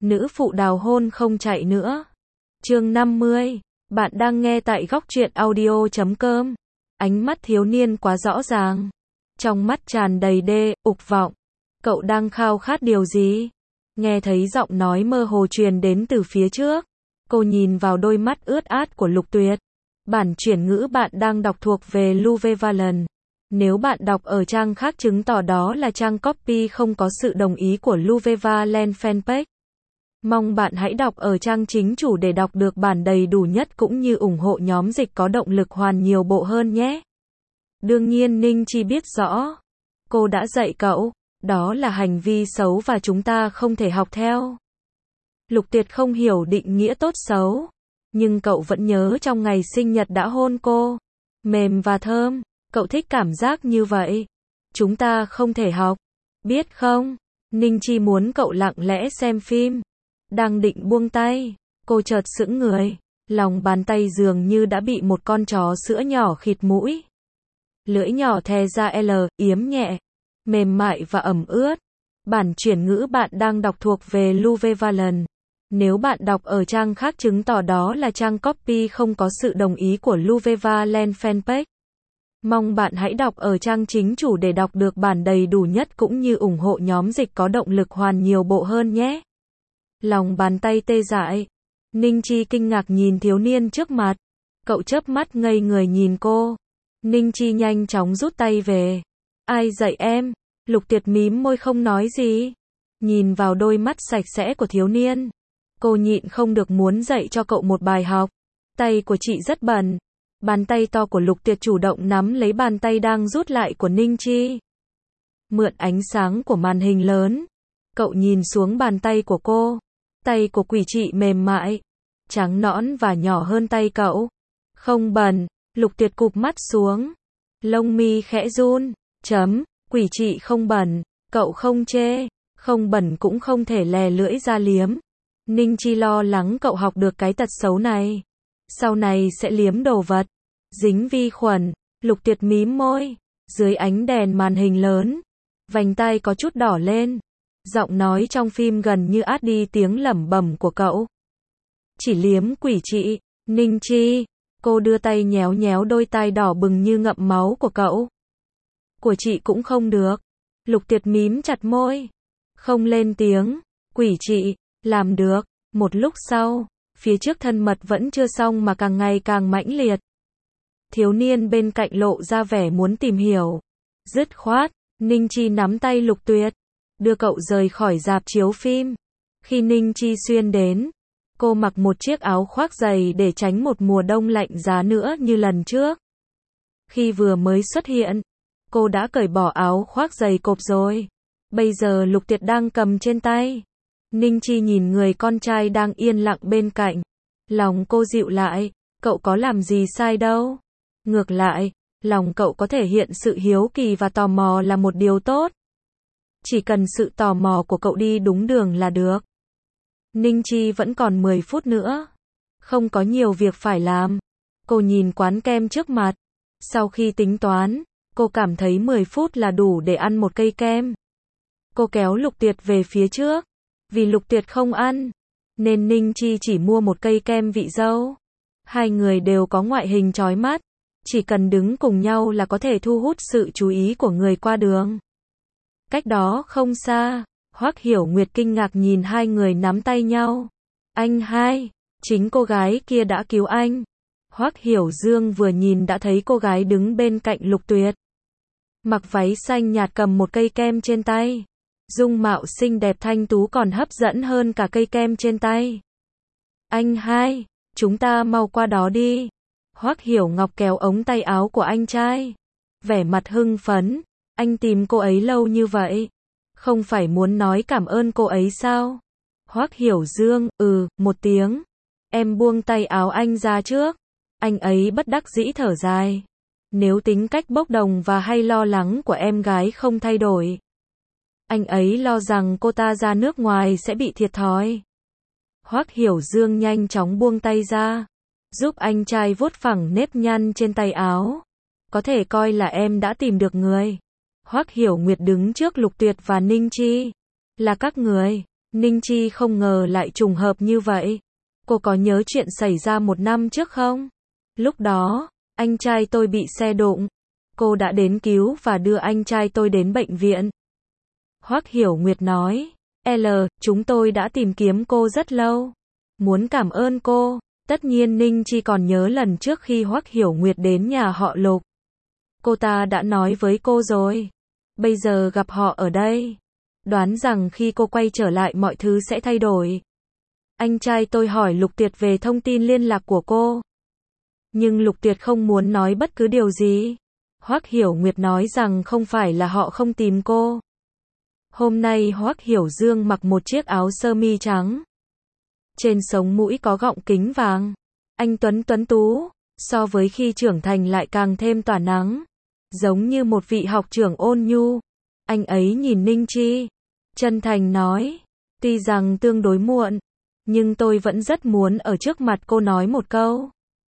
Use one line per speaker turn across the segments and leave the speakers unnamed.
Nữ phụ đào hôn không chạy nữa. Chương 50. Bạn đang nghe tại góc truyện audio.com. Ánh mắt thiếu niên quá rõ ràng. Trong mắt tràn đầy ục vọng. Cậu đang khao khát điều gì? Nghe thấy giọng nói mơ hồ truyền đến từ phía trước. Cô nhìn vào đôi mắt ướt át của Lục Tuyệt. Bản chuyển ngữ bạn đang đọc thuộc về Luvevalent. Nếu bạn đọc ở trang khác chứng tỏ đó là trang copy không có sự đồng ý của Luvevalent fanpage. Mong bạn hãy đọc ở trang chính chủ để đọc được bản đầy đủ nhất cũng như ủng hộ nhóm dịch có động lực hoàn nhiều bộ hơn nhé. Đương nhiên Ninh Chi biết rõ. Cô đã dạy cậu, đó là hành vi xấu và chúng ta không thể học theo. Lục Tuyệt không hiểu định nghĩa tốt xấu. Nhưng cậu vẫn nhớ trong ngày sinh nhật đã hôn cô. Mềm và thơm, cậu thích cảm giác như vậy. Chúng ta không thể học. Biết không? Ninh Chi muốn cậu lặng lẽ xem phim. Đang định buông tay, cô chợt sững người. Lòng bàn tay dường như đã bị một con chó sữa nhỏ khịt mũi. Lưỡi nhỏ thè ra yếm nhẹ, mềm mại và ẩm ướt. Bản chuyển ngữ bạn đang đọc thuộc về Luvevalent. Nếu bạn đọc ở trang khác chứng tỏ đó là trang copy không có sự đồng ý của Luvevalent fanpage. Mong bạn hãy đọc ở trang chính chủ để đọc được bản đầy đủ nhất cũng như ủng hộ nhóm dịch có động lực hoàn nhiều bộ hơn nhé. Lòng bàn tay tê dại. Ninh Chi kinh ngạc nhìn thiếu niên trước mặt. Cậu chớp mắt ngây người nhìn cô. Ninh Chi nhanh chóng rút tay về. Ai dạy em? Lục Tuyệt mím môi không nói gì. Nhìn vào đôi mắt sạch sẽ của thiếu niên. Cô nhịn không được muốn dạy cho cậu một bài học. Tay của chị rất bẩn. Bàn tay to của Lục Tuyệt chủ động nắm lấy bàn tay đang rút lại của Ninh Chi. Mượn ánh sáng của màn hình lớn. Cậu nhìn xuống bàn tay của cô. Tay của quỷ chị mềm mại, trắng nõn và nhỏ hơn tay cậu. Không bẩn. Lục Tuyệt cụp mắt xuống. Lông mi khẽ run. Quỷ chị không bẩn. Cậu không chê. Không bẩn cũng không thể lè lưỡi ra liếm. Ninh Chi lo lắng cậu học được cái tật xấu này. Sau này sẽ liếm đồ vật. Dính vi khuẩn. Lục Tuyệt mím môi. Dưới ánh đèn màn hình lớn. Vành tai có chút đỏ lên. Giọng nói trong phim gần như át đi tiếng lẩm bẩm của cậu. Chỉ liếm quỷ chị. Ninh Chi. Cô đưa tay nhéo nhéo đôi tai đỏ bừng như ngậm máu của cậu. Của chị cũng không được. Lục Tuyệt mím chặt môi. Không lên tiếng. Quỷ chị. Làm được. Một lúc sau. Phía trước thân mật vẫn chưa xong mà càng ngày càng mãnh liệt. Thiếu niên bên cạnh lộ ra vẻ muốn tìm hiểu. Dứt khoát. Ninh Chi nắm tay Lục Tuyệt. Đưa cậu rời khỏi rạp chiếu phim. Khi Ninh Chi xuyên đến, cô mặc một chiếc áo khoác dày để tránh một mùa đông lạnh giá nữa như lần trước. Khi vừa mới xuất hiện, cô đã cởi bỏ áo khoác dày cộp rồi. Bây giờ Lục Tuyệt đang cầm trên tay. Ninh Chi nhìn người con trai đang yên lặng bên cạnh. Lòng cô dịu lại, cậu có làm gì sai đâu. Ngược lại, lòng cậu có thể hiện sự hiếu kỳ và tò mò là một điều tốt. Chỉ cần sự tò mò của cậu đi đúng đường là được. Ninh Chi vẫn còn 10 phút nữa. Không có nhiều việc phải làm. Cô nhìn quán kem trước mặt. Sau khi tính toán, cô cảm thấy 10 phút là đủ để ăn một cây kem. Cô kéo Lục Tuyệt về phía trước. Vì Lục Tuyệt không ăn, nên Ninh Chi chỉ mua một cây kem vị dâu. Hai người đều có ngoại hình chói mắt. Chỉ cần đứng cùng nhau là có thể thu hút sự chú ý của người qua đường. Cách đó không xa, Hoắc Hiểu Nguyệt kinh ngạc nhìn hai người nắm tay nhau. Anh hai, chính cô gái kia đã cứu anh. Hoắc Hiểu Dương vừa nhìn đã thấy cô gái đứng bên cạnh Lục Tuyệt. Mặc váy xanh nhạt cầm một cây kem trên tay. Dung mạo xinh đẹp thanh tú còn hấp dẫn hơn cả cây kem trên tay. Anh hai, chúng ta mau qua đó đi. Hoắc Hiểu Ngọc kéo ống tay áo của anh trai. Vẻ mặt hưng phấn. Anh tìm cô ấy lâu như vậy. Không phải muốn nói cảm ơn cô ấy sao? Hoắc Hiểu Dương, một tiếng. Em buông tay áo anh ra trước. Anh ấy bất đắc dĩ thở dài. Nếu tính cách bốc đồng và hay lo lắng của em gái không thay đổi. Anh ấy lo rằng cô ta ra nước ngoài sẽ bị thiệt thòi. Hoắc Hiểu Dương nhanh chóng buông tay ra. Giúp anh trai vuốt phẳng nếp nhăn trên tay áo. Có thể coi là em đã tìm được người. Hoắc Hiểu Nguyệt đứng trước Lục Tuyệt và Ninh Chi. Là các người. Ninh Chi không ngờ lại trùng hợp như vậy. Cô có nhớ chuyện xảy ra 1 năm trước không? Lúc đó, anh trai tôi bị xe đụng. Cô đã đến cứu và đưa anh trai tôi đến bệnh viện. Hoắc Hiểu Nguyệt nói. Chúng tôi đã tìm kiếm cô rất lâu. Muốn cảm ơn cô. Tất nhiên Ninh Chi còn nhớ lần trước khi Hoắc Hiểu Nguyệt đến nhà họ Lục. Cô ta đã nói với cô rồi. Bây giờ gặp họ ở đây. Đoán rằng khi cô quay trở lại mọi thứ sẽ thay đổi. Anh trai tôi hỏi Lục Tuyệt về thông tin liên lạc của cô. Nhưng Lục Tuyệt không muốn nói bất cứ điều gì. Hoắc Hiểu Nguyệt nói rằng không phải là họ không tìm cô. Hôm nay Hoắc Hiểu Dương mặc một chiếc áo sơ mi trắng. Trên sống mũi có gọng kính vàng. Anh tuấn tú, so với khi trưởng thành lại càng thêm tỏa nắng. Giống như một vị học trưởng ôn nhu. Anh ấy nhìn Ninh Chi. Chân thành nói. Tuy rằng tương đối muộn. Nhưng tôi vẫn rất muốn ở trước mặt cô nói một câu.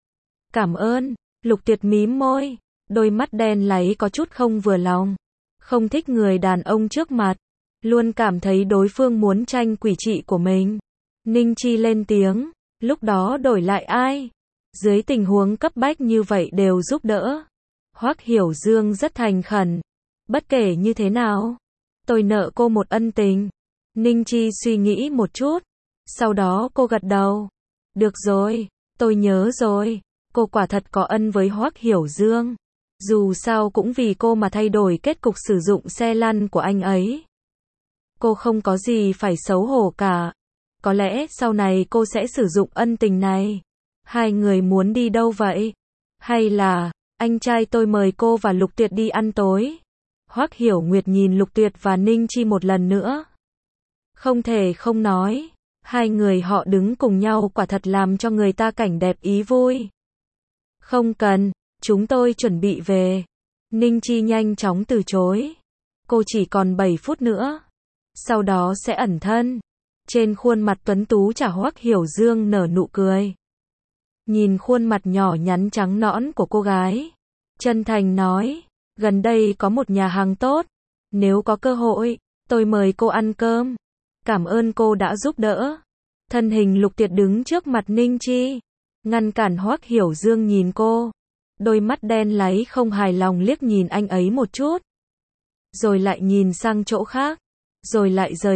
Cảm ơn. Lục Tuyệt mím môi. Đôi mắt đen láy có chút không vừa lòng. Không thích người đàn ông trước mặt. Luôn cảm thấy đối phương muốn tranh quỷ trị của mình. Ninh Chi lên tiếng. Lúc đó đổi lại ai? Dưới tình huống cấp bách như vậy đều giúp đỡ. Hoắc Hiểu Dương rất thành khẩn. Bất kể như thế nào, tôi nợ cô một ân tình. Ninh Chi suy nghĩ một chút. Sau đó cô gật đầu. Được rồi, tôi nhớ rồi. Cô quả thật có ân với Hoắc Hiểu Dương. Dù sao cũng vì cô mà thay đổi kết cục sử dụng xe lăn của anh ấy. Cô không có gì phải xấu hổ cả. Có lẽ sau này cô sẽ sử dụng ân tình này. Hai người muốn đi đâu vậy? Hay là, anh trai tôi mời cô và Lục Tuyệt đi ăn tối? Hoắc Hiểu Nguyệt nhìn Lục Tuyệt và Ninh Chi một lần nữa. Không thể không nói. Hai người họ đứng cùng nhau quả thật làm cho người ta cảnh đẹp ý vui. Không cần, chúng tôi chuẩn bị về. Ninh Chi nhanh chóng từ chối. Cô chỉ còn 7 phút nữa. Sau đó sẽ ẩn thân. Trên khuôn mặt tuấn tú chả Hoắc Hiểu Dương nở nụ cười. Nhìn khuôn mặt nhỏ nhắn trắng nõn của cô gái. Chân thành nói. Gần đây có một nhà hàng tốt. Nếu có cơ hội, tôi mời cô ăn cơm. Cảm ơn cô đã giúp đỡ. Thân hình Lục Tuyệt đứng trước mặt Ninh Chi. Ngăn cản Hoắc Hiểu Dương nhìn cô. Đôi mắt đen láy không hài lòng liếc nhìn anh ấy một chút. Rồi lại nhìn sang chỗ khác. Rồi lại rời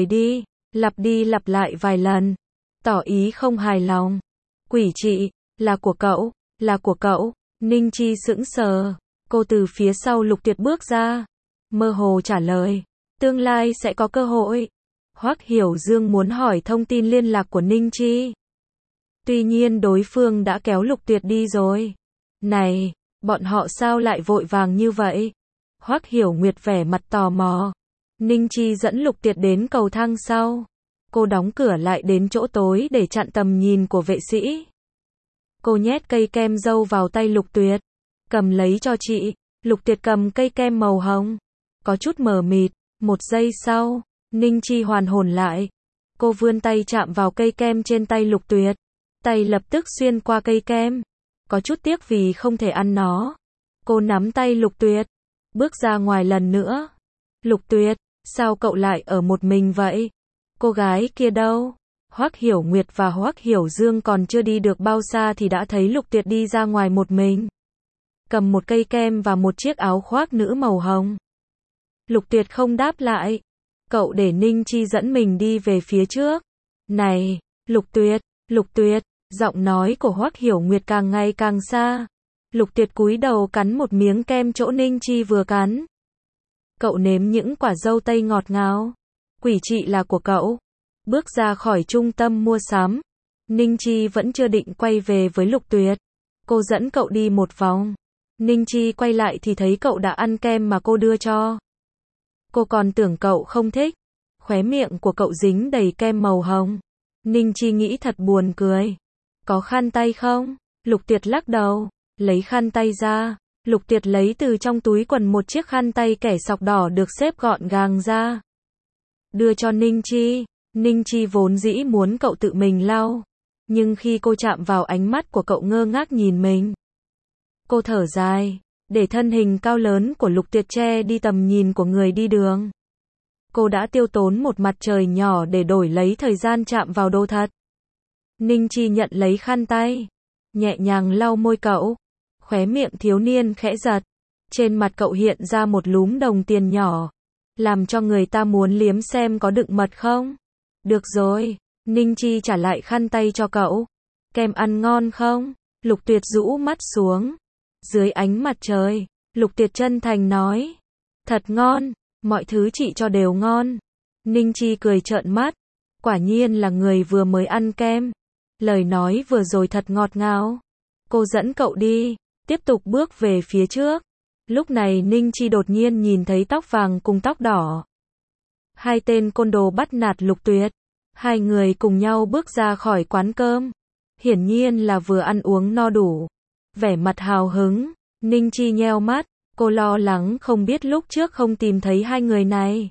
đi lặp lại vài lần. Tỏ ý không hài lòng. Quỷ trị, là của cậu, là của cậu. Ninh Chi sững sờ. Cô từ phía sau Lục Tuyệt bước ra. Mơ hồ trả lời. Tương lai sẽ có cơ hội. Hoắc Hiểu Dương muốn hỏi thông tin liên lạc của Ninh Chi. Tuy nhiên đối phương đã kéo Lục Tuyệt đi rồi. Này, bọn họ sao lại vội vàng như vậy? Hoắc Hiểu Nguyệt vẻ mặt tò mò. Ninh Chi dẫn Lục Tuyệt đến cầu thang sau. Cô đóng cửa lại đến chỗ tối để chặn tầm nhìn của vệ sĩ. Cô nhét cây kem dâu vào tay Lục Tuyệt. Cầm lấy cho chị. Lục Tuyệt cầm cây kem màu hồng. Có chút mờ mịt. Một giây sau, Ninh Chi hoàn hồn lại. Cô vươn tay chạm vào cây kem trên tay Lục Tuyệt. Tay lập tức xuyên qua cây kem. Có chút tiếc vì không thể ăn nó. Cô nắm tay Lục Tuyệt. Bước ra ngoài lần nữa. Lục Tuyệt, sao cậu lại ở một mình vậy? Cô gái kia đâu? Hoắc Hiểu Nguyệt và Hoắc Hiểu Dương còn chưa đi được bao xa thì đã thấy Lục Tuyệt đi ra ngoài một mình. Cầm một cây kem và một chiếc áo khoác nữ màu hồng. Lục Tuyệt không đáp lại. Cậu để Ninh Chi dẫn mình đi về phía trước. Này, Lục Tuyệt, giọng nói của Hoắc Hiểu Nguyệt càng ngày càng xa. Lục Tuyệt cúi đầu cắn một miếng kem chỗ Ninh Chi vừa cắn. Cậu nếm những quả dâu tây ngọt ngào. Quỷ trị là của cậu. Bước ra khỏi trung tâm mua sắm. Ninh Chi vẫn chưa định quay về với Lục Tuyệt. Cô dẫn cậu đi một vòng. Ninh Chi quay lại thì thấy cậu đã ăn kem mà cô đưa cho. Cô còn tưởng cậu không thích. Khóe miệng của cậu dính đầy kem màu hồng. Ninh Chi nghĩ thật buồn cười. Có khăn tay không? Lục Tuyệt lắc đầu. Lấy khăn tay ra. Lục Tuyệt lấy từ trong túi quần một chiếc khăn tay kẻ sọc đỏ được xếp gọn gàng ra. Đưa cho Ninh Chi. Ninh Chi vốn dĩ muốn cậu tự mình lau. Nhưng khi cô chạm vào ánh mắt của cậu ngơ ngác nhìn mình. Cô thở dài. Để thân hình cao lớn của Lục Tuyệt che đi tầm nhìn của người đi đường. cô đã tiêu tốn một mặt trời nhỏ để đổi lấy thời gian chạm vào đồ thật. Ninh Chi nhận lấy khăn tay, nhẹ nhàng lau môi cậu. Khóe miệng thiếu niên khẽ giật. Trên mặt cậu hiện ra một lúm đồng tiền nhỏ, làm cho người ta muốn liếm xem có đựng mật không. Được rồi, Ninh Chi trả lại khăn tay cho cậu. Kem ăn ngon không? Lục Tuyệt rũ mắt xuống. Dưới ánh mặt trời, Lục Tuyệt chân thành nói. Thật ngon, mọi thứ chị cho đều ngon. Ninh Chi cười trợn mắt. Quả nhiên là người vừa mới ăn kem. Lời nói vừa rồi thật ngọt ngào. Cô dẫn cậu đi, tiếp tục bước về phía trước. Lúc này Ninh Chi đột nhiên nhìn thấy tóc vàng cùng tóc đỏ. Hai tên côn đồ bắt nạt Lục Tuyệt. Hai người cùng nhau bước ra khỏi quán cơm. Hiển nhiên là vừa ăn uống no đủ. Vẻ mặt hào hứng, Ninh Chi nheo mắt, cô lo lắng không biết lúc trước không tìm thấy hai người này.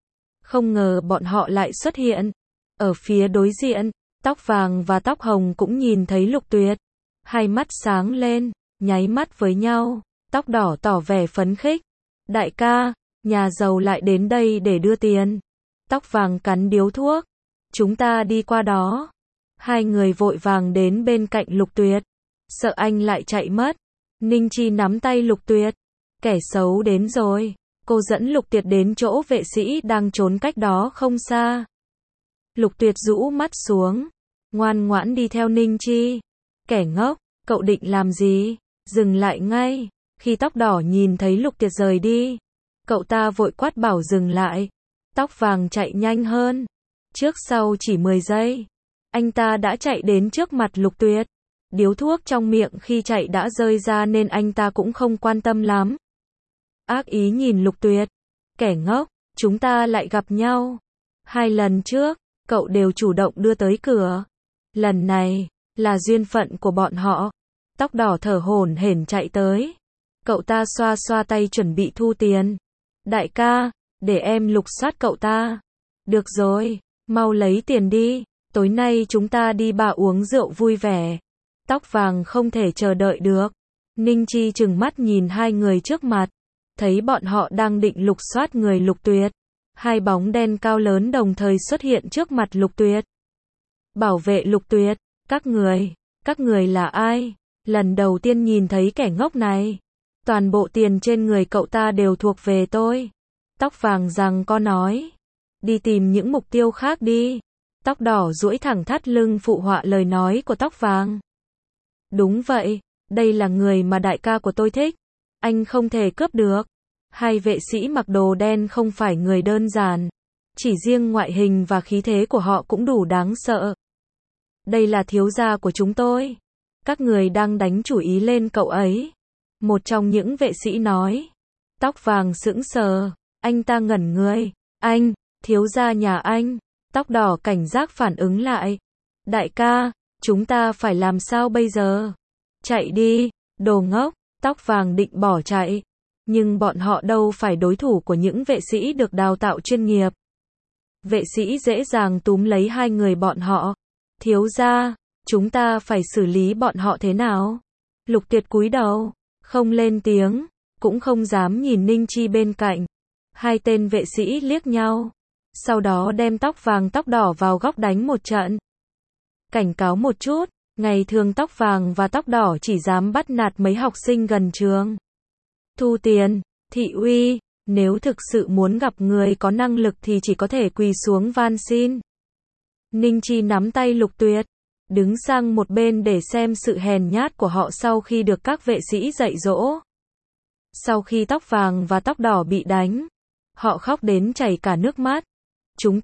Không ngờ bọn họ lại xuất hiện. Ở phía đối diện, tóc vàng và tóc hồng cũng nhìn thấy Lục Tuyệt. Hai mắt sáng lên, nháy mắt với nhau, tóc đỏ tỏ vẻ phấn khích. Đại ca, nhà giàu lại đến đây để đưa tiền. Tóc vàng cắn điếu thuốc. Chúng ta đi qua đó. Hai người vội vàng đến bên cạnh Lục Tuyệt. Sợ anh lại chạy mất. Ninh Chi nắm tay Lục Tuyệt. Kẻ xấu đến rồi. Cô dẫn Lục Tuyệt đến chỗ vệ sĩ đang trốn cách đó không xa. Lục Tuyệt rũ mắt xuống. Ngoan ngoãn đi theo Ninh Chi. Kẻ ngốc, cậu định làm gì? Dừng lại ngay. Khi tóc đỏ nhìn thấy Lục Tuyệt rời đi, cậu ta vội quát bảo dừng lại. Tóc vàng chạy nhanh hơn. Trước sau chỉ 10 giây. Anh ta đã chạy đến trước mặt Lục Tuyệt. Điếu thuốc trong miệng khi chạy đã rơi ra nên anh ta cũng không quan tâm lắm. Ác ý nhìn Lục Tuyệt. Kẻ ngốc, chúng ta lại gặp nhau. 2 lần trước, cậu đều chủ động đưa tới cửa. Lần này, là duyên phận của bọn họ. Tóc đỏ thở hổn hển chạy tới. Cậu ta xoa xoa tay chuẩn bị thu tiền. Đại ca, để em lục soát cậu ta. Được rồi, mau lấy tiền đi. Tối nay chúng ta đi bar uống rượu vui vẻ. Tóc vàng không thể chờ đợi được. Ninh Chi trừng mắt nhìn hai người trước mặt. Thấy bọn họ đang định lục soát người Lục Tuyệt. Hai bóng đen cao lớn đồng thời xuất hiện trước mặt Lục Tuyệt. Bảo vệ Lục Tuyệt, các người là ai? Lần đầu tiên nhìn thấy kẻ ngốc này. Toàn bộ tiền trên người cậu ta đều thuộc về tôi. Tóc vàng rằng có nói. Đi tìm những mục tiêu khác đi. Tóc đỏ duỗi thẳng thắt lưng phụ họa lời nói của tóc vàng. Đúng vậy, đây là người mà đại ca của tôi thích. Anh không thể cướp được. Hai vệ sĩ mặc đồ đen không phải người đơn giản. Chỉ riêng ngoại hình và khí thế của họ cũng đủ đáng sợ. Đây là thiếu gia của chúng tôi. Các người đang đánh chủ ý lên cậu ấy. Một trong những vệ sĩ nói. Tóc vàng sững sờ. Anh ta ngẩn người. Anh, thiếu gia nhà anh. Tóc đỏ cảnh giác phản ứng lại. Đại ca, chúng ta phải làm sao bây giờ? Chạy đi, đồ ngốc. Tóc vàng định bỏ chạy. Nhưng bọn họ đâu phải đối thủ của những vệ sĩ được đào tạo chuyên nghiệp. Vệ sĩ dễ dàng túm lấy hai người bọn họ. Thiếu gia, chúng ta phải xử lý bọn họ thế nào? Lục Tuyệt cúi đầu, không lên tiếng, cũng không dám nhìn Ninh Chi bên cạnh. Hai tên vệ sĩ liếc nhau. Sau đó đem tóc vàng tóc đỏ vào góc đánh một trận. Cảnh cáo một chút, ngày thường tóc vàng và tóc đỏ chỉ dám bắt nạt mấy học sinh gần trường. Thu tiền, thị uy, nếu thực sự muốn gặp người có năng lực thì chỉ có thể quỳ xuống van xin. Ninh Chi nắm tay Lục Tuyệt, đứng sang một bên để xem sự hèn nhát của họ sau khi được các vệ sĩ dạy dỗ. Sau khi tóc vàng và tóc đỏ bị đánh, họ khóc đến chảy cả nước mắt. Chúng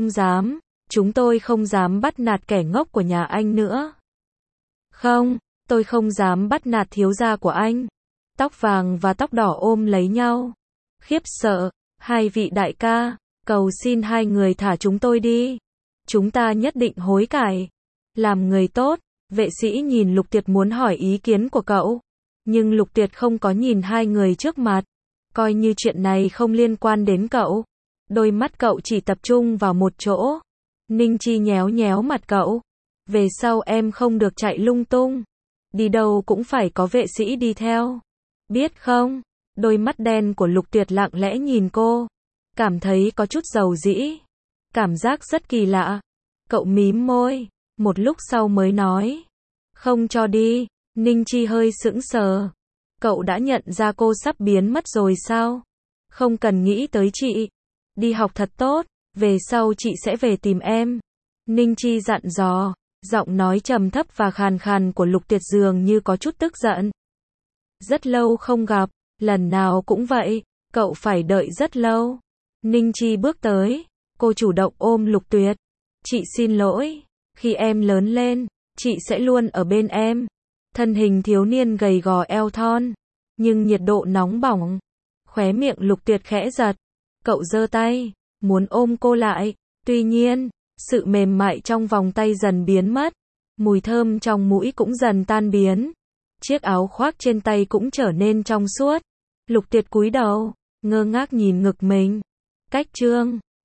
tôi không dám bắt nạt kẻ ngốc của nhà anh nữa. Không, tôi không dám bắt nạt thiếu gia của anh. Tóc vàng và tóc đỏ ôm lấy nhau. Khiếp sợ, hai vị đại ca, cầu xin hai người thả chúng tôi đi. Chúng ta nhất định hối cải. Làm người tốt, vệ sĩ nhìn Lục Tuyệt muốn hỏi ý kiến của cậu. Nhưng Lục Tuyệt không có nhìn hai người trước mặt. Coi như chuyện này không liên quan đến cậu. Đôi mắt cậu chỉ tập trung vào một chỗ. Ninh Chi nhéo nhéo mặt cậu. Về sau em không được chạy lung tung. Đi đâu cũng phải có vệ sĩ đi theo. Biết không? Đôi mắt đen của Lục Tuyệt lặng lẽ nhìn cô. cảm thấy có chút dầu dĩ. Cảm giác rất kỳ lạ. Cậu mím môi, một lúc sau mới nói. Không cho đi. Ninh Chi hơi sững sờ. Cậu đã nhận ra cô sắp biến mất rồi sao? Không cần nghĩ tới chị. Đi học thật tốt, về sau chị sẽ về tìm em. Ninh Chi dặn dò, giọng nói trầm thấp và khàn khàn của Lục Tuyệt dường như có chút tức giận. Rất lâu không gặp, lần nào cũng vậy, cậu phải đợi rất lâu. Ninh Chi bước tới, cô chủ động ôm Lục Tuyệt. Chị xin lỗi, khi em lớn lên, chị sẽ luôn ở bên em. Thân hình thiếu niên gầy gò eo thon, nhưng nhiệt độ nóng bỏng. Khóe miệng Lục Tuyệt khẽ giật. Cậu giơ tay, muốn ôm cô lại. Tuy nhiên, sự mềm mại trong vòng tay dần biến mất. Mùi thơm trong mũi cũng dần tan biến. Chiếc áo khoác trên tay cũng trở nên trong suốt. Lục Tuyệt cúi đầu, ngơ ngác nhìn ngực mình. Cách chương